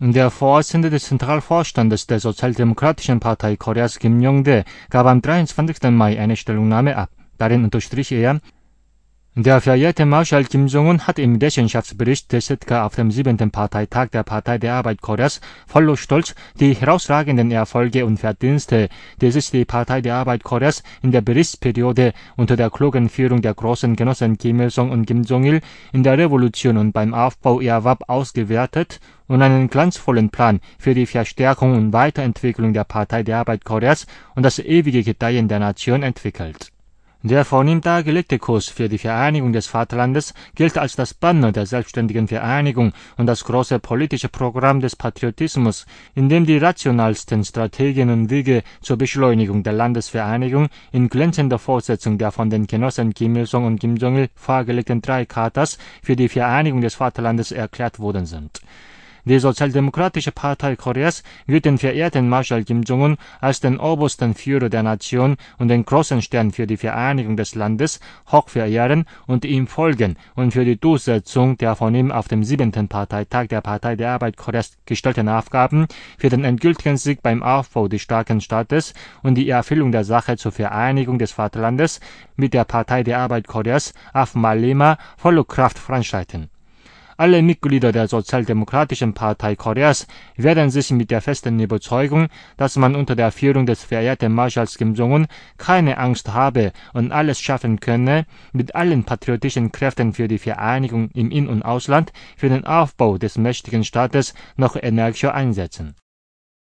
Der Vorsitzende des Zentralvorstandes der Sozialdemokratischen Partei Koreas, Kim Yong-dae, gab am 23. Mai eine Stellungnahme ab. Darin unterstrich er: Der verehrte Marschall Kim Jong-un hat im Rechenschaftsbericht des ZK auf dem 7. Parteitag der Partei der Arbeit Koreas voller Stolz die herausragenden Erfolge und Verdienste, die sich die Partei der Arbeit Koreas in der Berichtsperiode unter der klugen Führung der großen Genossen Kim Il-sung und Kim Jong-il in der Revolution und beim Aufbau erwarb, ausgewertet und einen glanzvollen Plan für die Verstärkung und Weiterentwicklung der Partei der Arbeit Koreas und das ewige Gedeihen der Nation entwickelt. Der vornehm dargelegte Kurs für die Vereinigung des Vaterlandes gilt als das Banner der selbstständigen Vereinigung und das große politische Programm des Patriotismus, in dem die rationalsten Strategien und Wege zur Beschleunigung der Landesvereinigung in glänzender Fortsetzung der von den Genossen Kim Il-sung und Kim Jong-il vorgelegten 3 Chartas für die Vereinigung des Vaterlandes erklärt worden sind. Die Sozialdemokratische Partei Koreas wird den verehrten Marschall Kim Jong-un als den obersten Führer der Nation und den großen Stern für die Vereinigung des Landes hoch verehren und ihm folgen und für die Durchsetzung der von ihm auf dem 7. Parteitag der Partei der Arbeit Koreas gestellten Aufgaben, für den endgültigen Sieg beim Aufbau des starken Staates und die Erfüllung der Sache zur Vereinigung des Vaterlandes mit der Partei der Arbeit Koreas auf Malema voller Kraft voranschreiten. Alle Mitglieder der Sozialdemokratischen Partei Koreas werden sich mit der festen Überzeugung, dass man unter der Führung des verehrten Marschalls Kim Jong-un keine Angst habe und alles schaffen könne, mit allen patriotischen Kräften für die Vereinigung im In- und Ausland, für den Aufbau des mächtigen Staates noch energischer einsetzen.